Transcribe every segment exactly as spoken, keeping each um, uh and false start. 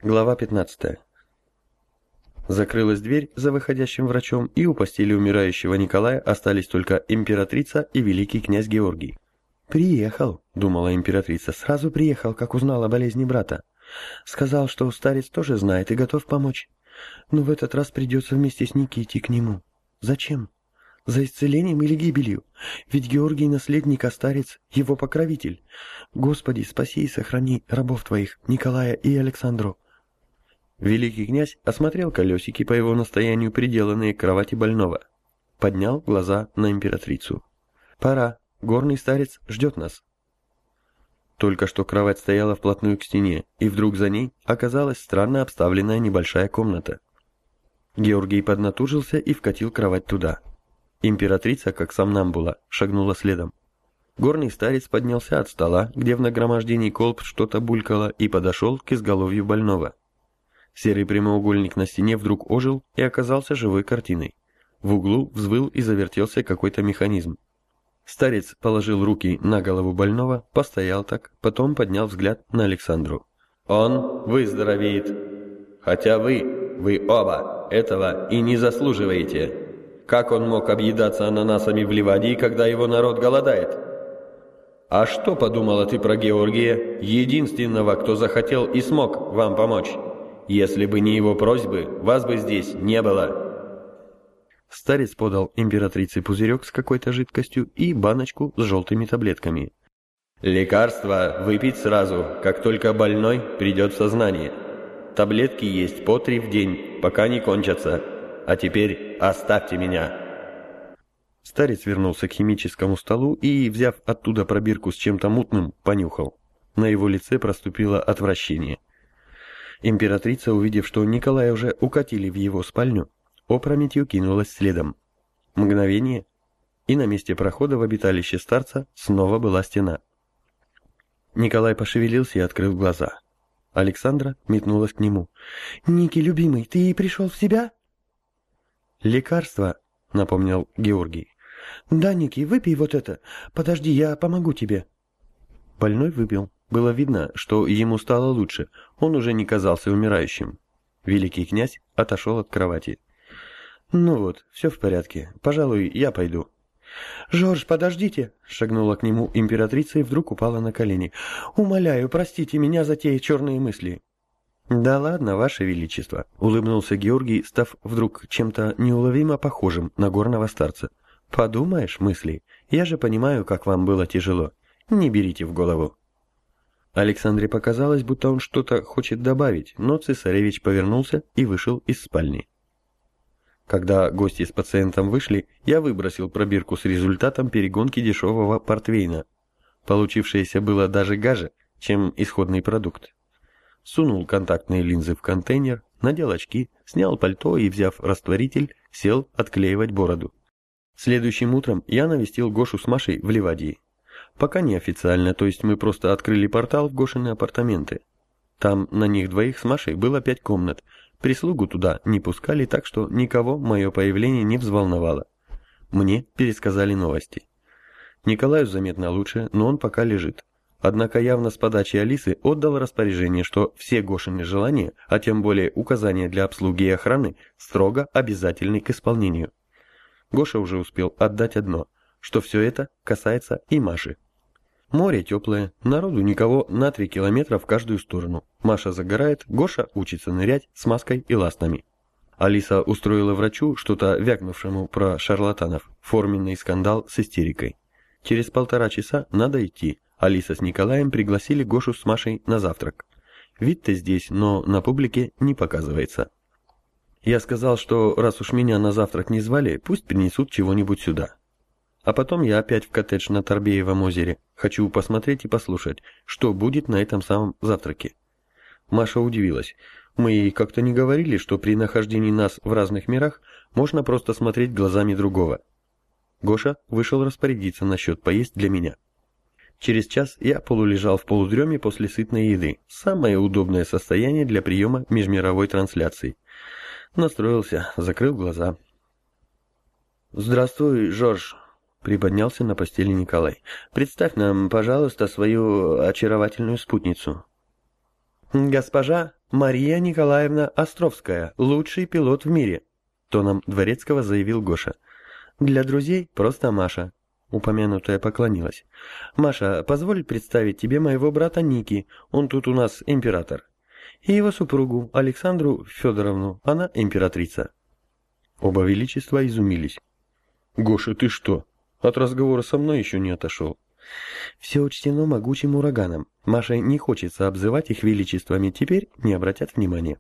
Глава пятнадцатая. Закрылась дверь за выходящим врачом, и у постели умирающего Николая остались только императрица и великий князь Георгий. «Приехал», — думала императрица, — «сразу приехал, как узнал о болезни брата. Сказал, что старец тоже знает и готов помочь. Но в этот раз придется вместе с Ники идти к нему. Зачем? За исцелением или гибелью? Ведь Георгий наследник, а старец — его покровитель. Господи, спаси и сохрани рабов твоих, Николая и Александру». Великий князь осмотрел колесики, по его настоянию приделанные к кровати больного. Поднял глаза на императрицу. «Пора, горный старец ждет нас». Только что кровать стояла вплотную к стене, и вдруг за ней оказалась странно обставленная небольшая комната. Георгий поднатужился и вкатил кровать туда. Императрица, как сомнамбула, шагнула следом. Горный старец поднялся от стола, где в нагромождении колб что-то булькало, и подошел к изголовью больного. Серый прямоугольник на стене вдруг ожил и оказался живой картиной. В углу взвыл и завертелся какой-то механизм. Старец положил руки на голову больного, постоял так, потом поднял взгляд на Александру. «Он выздоровеет. Хотя вы, вы оба, этого и не заслуживаете. Как он мог объедаться ананасами в Ливадии, когда его народ голодает? А что подумала ты про Георгия, единственного, кто захотел и смог вам помочь? Если бы не его просьбы, вас бы здесь не было». Старец подал императрице пузырек с какой-то жидкостью и баночку с желтыми таблетками. «Лекарство выпить сразу, как только больной придет в сознание. Таблетки есть по три в день, пока не кончатся. А теперь оставьте меня». Старец вернулся к химическому столу и, взяв оттуда пробирку с чем-то мутным, понюхал. На его лице проступило отвращение. Императрица, увидев, что Николая уже укатили в его спальню, опрометью кинулась следом. Мгновение, и на месте прохода в обиталище старца снова была стена. Николай пошевелился и открыл глаза. Александра метнулась к нему. «Ники, любимый, ты пришел в себя?» «Лекарство», — напомнил Георгий. «Да, Ники, выпей вот это. Подожди, я помогу тебе». Больной выпил. Было видно, что ему стало лучше, он уже не казался умирающим. Великий князь отошел от кровати. «Ну вот, все в порядке. Пожалуй, я пойду». «Жорж, подождите!» — шагнула к нему императрица и вдруг упала на колени. «Умоляю, простите меня за те черные мысли». «Да ладно, ваше величество», — улыбнулся Георгий, став вдруг чем-то неуловимо похожим на горного старца. «Подумаешь, мысли, я же понимаю, как вам было тяжело. Не берите в голову». Александре показалось, будто он что-то хочет добавить, но цесаревич повернулся и вышел из спальни. Когда гости с пациентом вышли, я выбросил пробирку с результатом перегонки дешевого портвейна. Получившееся было даже гаже, чем исходный продукт. Сунул контактные линзы в контейнер, надел очки, снял пальто и, взяв растворитель, сел отклеивать бороду. Следующим утром я навестил Гошу с Машей в Ливадии. Пока неофициально, то есть мы просто открыли портал в Гошины апартаменты. Там на них двоих с Машей было пять комнат. Прислугу туда не пускали, так что никого мое появление не взволновало. Мне пересказали новости. Николаю заметно лучше, но он пока лежит. Однако явно с подачи Алисы отдал распоряжение, что все Гошины желания, а тем более указания для обслуги и охраны, строго обязательны к исполнению. Гоша уже успел отдать одно, что все это касается и Маши. Море теплое, народу никого на три километра в каждую сторону. Маша загорает, Гоша учится нырять с маской и ластами. Алиса устроила врачу, что-то вякнувшему про шарлатанов, форменный скандал с истерикой. Через полтора часа надо идти. Алиса с Николаем пригласили Гошу с Машей на завтрак. Вид-то здесь, но на публике не показывается. Я сказал, что раз уж меня на завтрак не звали, пусть принесут чего-нибудь сюда. А потом я опять в коттедж на Торбеевом озере. Хочу посмотреть и послушать, что будет на этом самом завтраке. Маша удивилась. Мы как-то не говорили, что при нахождении нас в разных мирах можно просто смотреть глазами другого. Гоша вышел распорядиться насчет поесть для меня. Через час я полулежал в полудреме после сытной еды. Самое удобное состояние для приема межмировой трансляции. Настроился, закрыл глаза. «Здравствуй, Жорж», — приподнялся на постели Николай. «Представь нам, пожалуйста, свою очаровательную спутницу». «Госпожа Мария Николаевна Островская, лучший пилот в мире», — тоном дворецкого заявил Гоша. «Для друзей просто Маша». Упомянутая поклонилась. «Маша, позволь представить тебе моего брата Ники, он тут у нас император. И его супругу Александру Федоровну, она императрица». Оба величества изумились. «Гоша, ты что, от разговора со мной еще не отошел?» «Все учтено могучим ураганом. Маше не хочется обзывать их величествами, теперь не обратят внимания».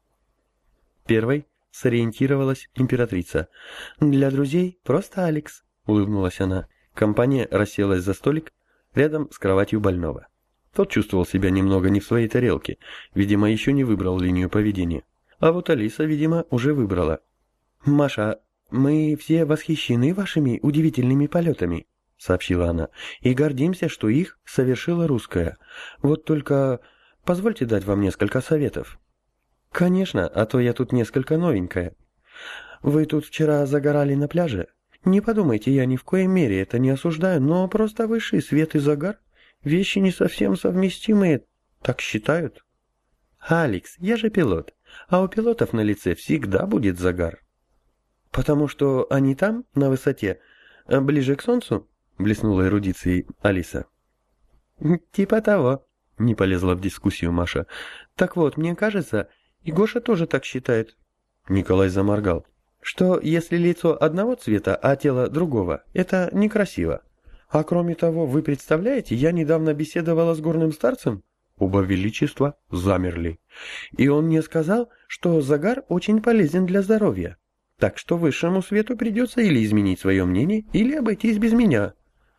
Первой сориентировалась императрица. «Для друзей просто Алекс», — улыбнулась она. Компания расселась за столик рядом с кроватью больного. Тот чувствовал себя немного не в своей тарелке, видимо, еще не выбрал линию поведения. А вот Алиса, видимо, уже выбрала. «Маша, мы все восхищены вашими удивительными полетами», — сообщила она, «и гордимся, что их совершила русская. Вот только позвольте дать вам несколько советов». «Конечно, а то я тут несколько новенькая. Вы тут вчера загорали на пляже? Не подумайте, я ни в коей мере это не осуждаю, но просто высший свет и загар — вещи не совсем совместимые, так считают». «Алекс, я же пилот, а у пилотов на лице всегда будет загар». «Потому что они там, на высоте, ближе к солнцу?» — блеснула эрудицией Алиса. «Типа того», — не полезла в дискуссию Маша. «Так вот, мне кажется, и Гоша тоже так считает». Николай заморгал. «Что если лицо одного цвета, а тело другого, это некрасиво. А кроме того, вы представляете, я недавно беседовала с горным старцем». Оба величества замерли. «И он мне сказал, что загар очень полезен для здоровья. Так что высшему свету придется или изменить свое мнение, или обойтись без меня».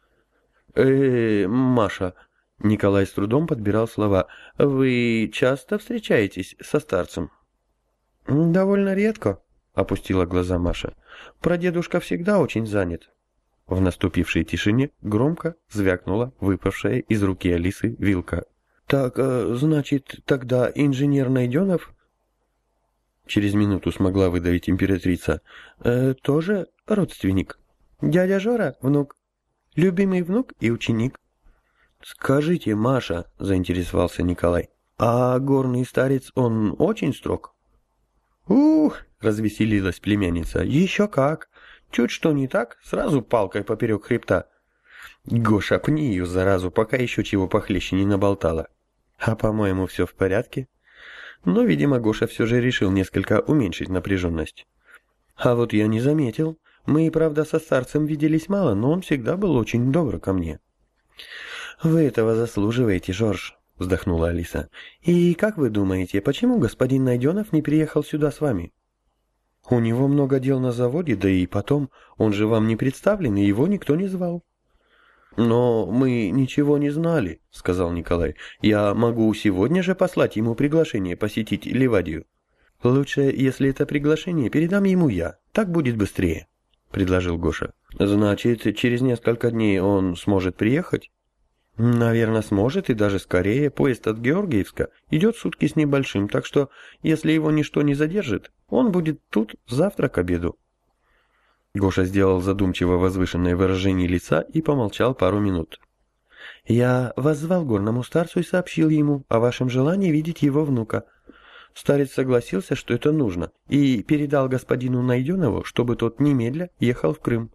«Э-э, Маша», — Николай с трудом подбирал слова, — «вы часто встречаетесь со старцем?» «Довольно редко», — опустила глаза Маша. «Прадедушка всегда очень занят». В наступившей тишине громко звякнула выпавшая из руки Алисы вилка. «Так, значит, тогда инженер Найденов?» Через минуту смогла выдавить императрица. «Э, «Тоже родственник. Дядя Жора — внук. Любимый внук и ученик». «Скажите, Маша», — заинтересовался Николай, — «а горный старец, он очень строг?» «Ух!» — развеселилась племянница. «Еще как! Чуть что не так, сразу палкой поперек хребта». «Гоша, пни ее, заразу, пока еще чего похлеще не наболтала». «А по-моему, все в порядке». Но, видимо, Гоша все же решил несколько уменьшить напряженность. «А вот я не заметил. Мы, правда, со старцем виделись мало, но он всегда был очень добр ко мне». «Вы этого заслуживаете, Жорж», — вздохнула Алиса. «И как вы думаете, почему господин Найденов не приехал сюда с вами?» «У него много дел на заводе, да и потом, он же вам не представлен, и его никто не звал». «Но мы ничего не знали», — сказал Николай. «Я могу сегодня же послать ему приглашение посетить Ливадию». «Лучше, если это приглашение, передам ему я. Так будет быстрее», — предложил Гоша. «Значит, через несколько дней он сможет приехать?» «Наверное, сможет, и даже скорее. Поезд от Георгиевска идет сутки с небольшим, так что, если его ничто не задержит, он будет тут завтра к обеду». Гоша сделал задумчиво возвышенное выражение лица и помолчал пару минут. «Я воззвал горному старцу и сообщил ему о вашем желании видеть его внука. Старец согласился, что это нужно, и передал господину Найденову, чтобы тот немедля ехал в Крым».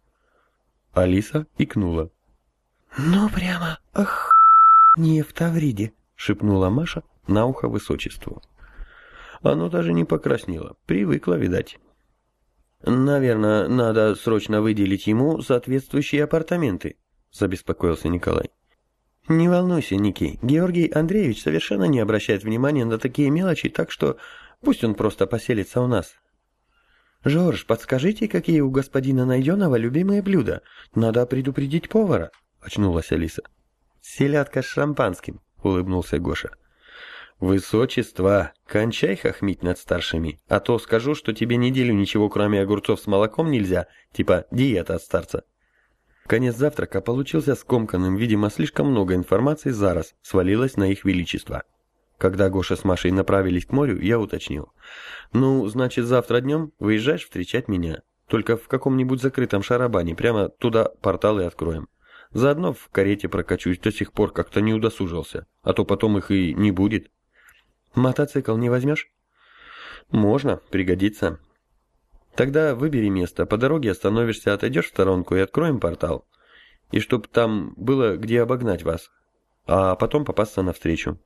Алиса икнула. «Ну прямо, ах, не в Тавриде», — шепнула Маша на ухо высочеству. Оно даже не покраснело, привыкла, видать. «Наверное, надо срочно выделить ему соответствующие апартаменты», — забеспокоился Николай. «Не волнуйся, Ники, Георгий Андреевич совершенно не обращает внимания на такие мелочи, так что пусть он просто поселится у нас». «Жорж, подскажите, какие у господина Найденова любимые блюда? Надо предупредить повара», — очнулась Алиса. «Селедка с шампанским», — улыбнулся Гоша. «Высочество, кончай хохмить над старшими, а то скажу, что тебе неделю ничего кроме огурцов с молоком нельзя, типа диета от старца». Конец завтрака получился скомканным, видимо, слишком много информации за раз свалилось на их величество. Когда Гоша с Машей направились к морю, я уточнил. «Ну, значит, завтра днем выезжаешь встречать меня, только в каком-нибудь закрытом шарабане, прямо туда порталы откроем. Заодно в карете прокачусь, до сих пор как-то не удосужился, а то потом их и не будет». Мотоцикл не возьмешь? Можно, пригодится. Тогда выбери место, по дороге остановишься, отойдешь в сторонку и откроем портал. И чтоб там было где обогнать вас, а потом попасться навстречу.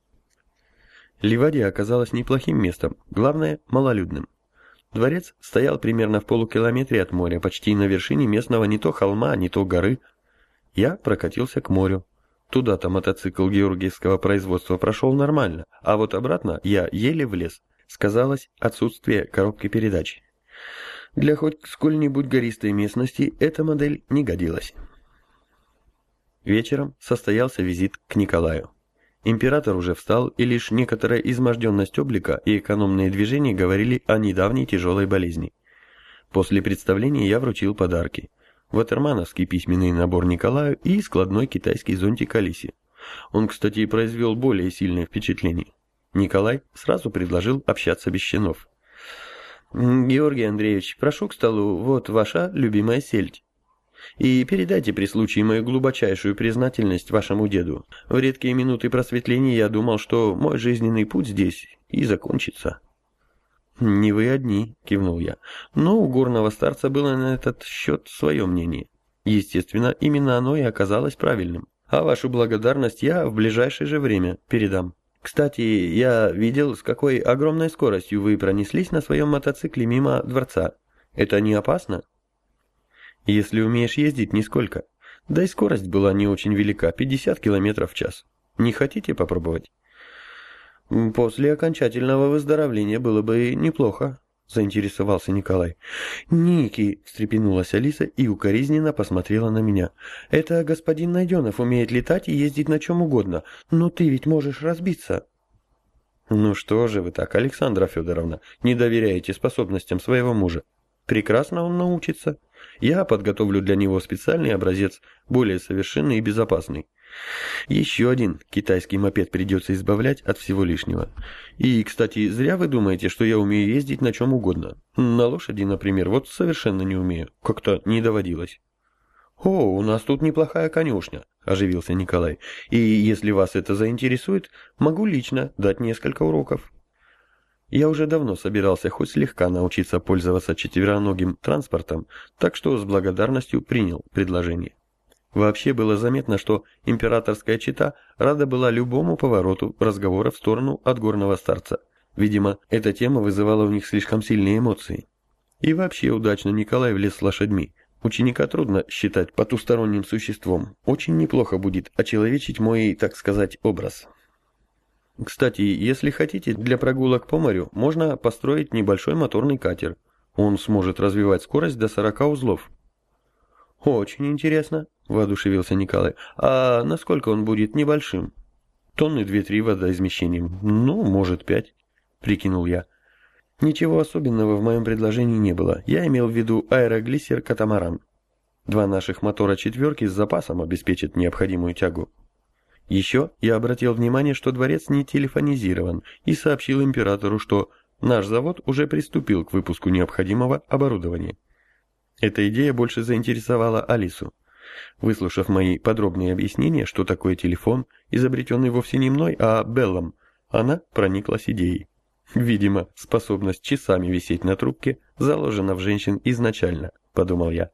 Ливадия оказалась неплохим местом, главное, малолюдным. Дворец стоял примерно в полукилометре от моря, почти на вершине местного не то холма, не то горы. Я прокатился к морю. Туда-то мотоцикл георгиевского производства прошел нормально, а вот обратно я еле влез. Сказалось отсутствие коробки передач. Для хоть сколь-нибудь гористой местности эта модель не годилась. Вечером состоялся визит к Николаю. Император уже встал, и лишь некоторая изможденность облика и экономные движения говорили о недавней тяжелой болезни. После представления я вручил подарки. Ватермановский письменный набор Николаю и складной китайский зонтик Алисе. Он, кстати, произвел более сильное впечатление. Николай сразу предложил общаться без щенов. «Георгий Андреевич, прошу к столу, вот ваша любимая сельдь. И передайте при случае мою глубочайшую признательность вашему деду. В редкие минуты просветления я думал, что мой жизненный путь здесь и закончится». «Не вы одни», — кивнул я. «Но у горного старца было на этот счет свое мнение. Естественно, именно оно и оказалось правильным. А вашу благодарность я в ближайшее же время передам. Кстати, я видел, с какой огромной скоростью вы пронеслись на своем мотоцикле мимо дворца. Это не опасно?» «Если умеешь ездить, нисколько. Да и скорость была не очень велика, пятьдесят километров в час. Не хотите попробовать?» «После окончательного выздоровления было бы неплохо», — заинтересовался Николай. «Ники», — встрепенулась Алиса и укоризненно посмотрела на меня. «Это господин Найденов умеет летать и ездить на чем угодно, но ты ведь можешь разбиться». «Ну что же вы так, Александра Федоровна, не доверяете способностям своего мужа? Прекрасно он научится. Я подготовлю для него специальный образец, более совершенный и безопасный. Еще один китайский мопед придется избавлять от всего лишнего. И, кстати, зря вы думаете, что я умею ездить на чем угодно. На лошади, например, вот совершенно не умею. Как-то не доводилось». «О, у нас тут неплохая конюшня», – оживился Николай. «И если вас это заинтересует, могу лично дать несколько уроков». Я уже давно собирался хоть слегка научиться пользоваться четвероногим транспортом, так что с благодарностью принял предложение. Вообще было заметно, что императорская чета рада была любому повороту разговора в сторону от горного старца. Видимо, эта тема вызывала у них слишком сильные эмоции. И вообще удачно Николай влез с лошадьми. Ученика трудно считать потусторонним существом. Очень неплохо будет очеловечить мой, так сказать, образ. Кстати, если хотите, для прогулок по морю можно построить небольшой моторный катер. Он сможет развивать скорость до сорока узлов. «Очень интересно», — воодушевился Николай. «А насколько он будет небольшим?» «Тонны две-три водоизмещением. Ну, может, пять», — прикинул я. Ничего особенного в моем предложении не было. Я имел в виду аэроглиссер-катамаран. Два наших мотора четверки с запасом обеспечат необходимую тягу. Еще я обратил внимание, что дворец не телефонизирован, и сообщил императору, что наш завод уже приступил к выпуску необходимого оборудования. Эта идея больше заинтересовала Алису. Выслушав мои подробные объяснения, что такое телефон, изобретенный вовсе не мной, а Беллом, она прониклась идеей. Видимо, способность часами висеть на трубке заложена в женщин изначально, подумал я.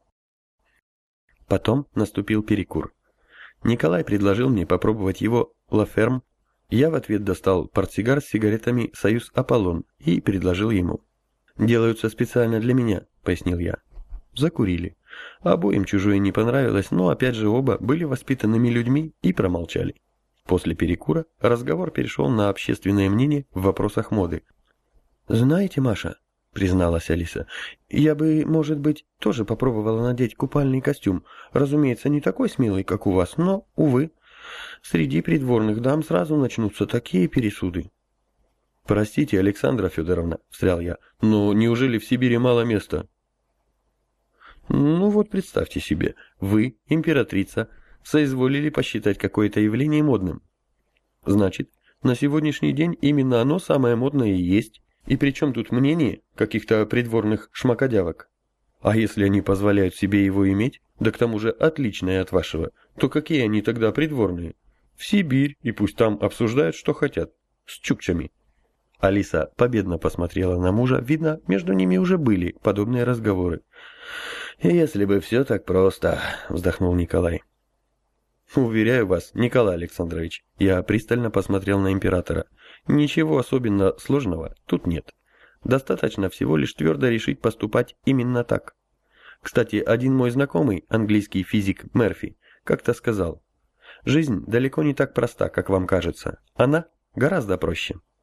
Потом наступил перекур. Николай предложил мне попробовать его «Ла Ферм». Я в ответ достал портсигар с сигаретами «Союз Аполлон» и предложил ему. «Делаются специально для меня», — пояснил я. Закурили. Обоим чужое не понравилось, но опять же оба были воспитанными людьми и промолчали. После перекура разговор перешел на общественное мнение в вопросах моды. «Знаете, Маша», — призналась Алиса, — «я бы, может быть, тоже попробовала надеть купальный костюм. Разумеется, не такой смелый, как у вас, но, увы, среди придворных дам сразу начнутся такие пересуды». «Простите, Александра Федоровна», — встрял я, — «но неужели в Сибири мало места?» «Ну вот представьте себе, вы, императрица, соизволили посчитать какое-то явление модным. Значит, на сегодняшний день именно оно самое модное и есть. И при чем тут мнение каких-то придворных шмакодявок? А если они позволяют себе его иметь, да к тому же отличное от вашего, то какие они тогда придворные? В Сибирь, и пусть там обсуждают, что хотят. С чукчами. Алиса победно посмотрела на мужа, видно, между ними уже были подобные разговоры. «Если бы все так просто», — вздохнул Николай. «Уверяю вас, Николай Александрович», — я пристально посмотрел на императора, — «ничего особенно сложного тут нет. Достаточно всего лишь твердо решить поступать именно так. Кстати, один мой знакомый, английский физик Мерфи, как-то сказал: «Жизнь далеко не так проста, как вам кажется. Она гораздо проще».